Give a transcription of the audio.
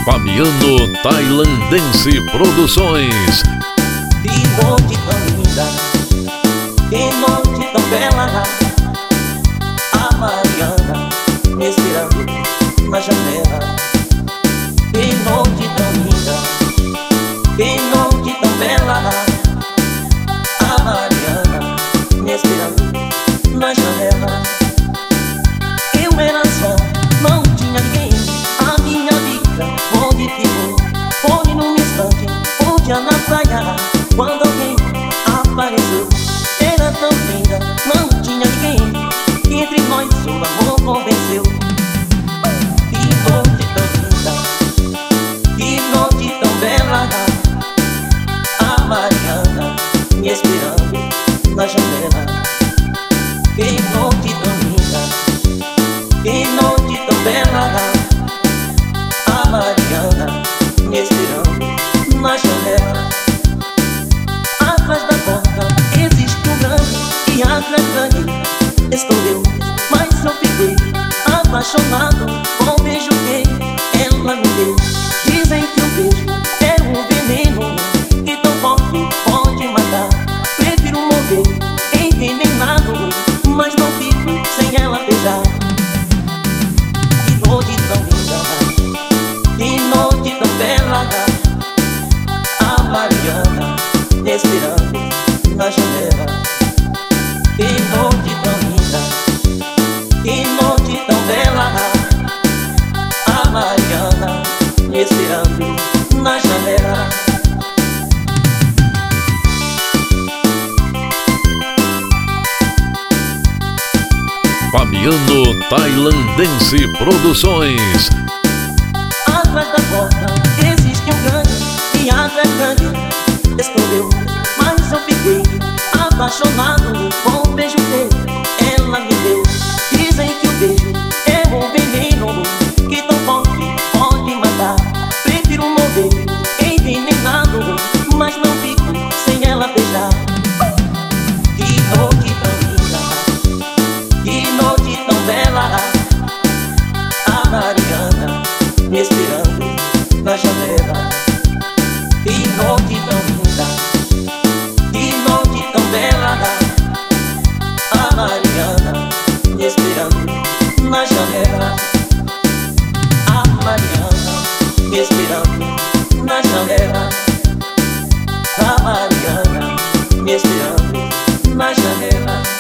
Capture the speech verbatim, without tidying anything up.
Fabiano Tailandense Produções. Que noite tão linda, que noite tão bela. A Mariana me esperando na janela. Que noite tão linda, que noite tão bela. A Mariana me esperando na janela. Eu era só, não tinha ninguém. A minha vida modificou. Foi num instante, um dia na praia, quando alguém apareceu. Era tão linda, não tinha ninguém. E entre nós o amor convenceu. Que noite tão linda, que noite tão bela. A Mariana me esperando na janela. Que noite tão linda, que noite tão bela. A Mariana me esperando na janela. Atrás da porta existe um grande, e atrás grande estou eu. Mas eu fiquei apaixonado com o beijo que ela me deu. Dizem que o beijo é um veneno que tão forte pode matar. Prefiro morrer envenenado, mas não fico sem ela beijar. Que noite tão linda, que noite tão bela. A Mariana me esperando na janela. Que noite tão linda, que noite tão bela. A Mariana me esperando na janela. Fabiano Tailandense Produções. Atrás da porta existe um grande, e atrás grande estou eu. Mas eu fiquei apaixonado com o beijo que ela me deu. Dizem que o beijo é um veneno que tão forte pode matar. Prefiro morrer envenenado, mas não fico sem ela beijar. Que noite tão linda, que noite tão bela. A Mariana me esperando na janela. Que noite tão linda, que noite tão bela. A Mariana me esperando na janela. A Mariana me esperando na janela. A Mariana me esperando na janela.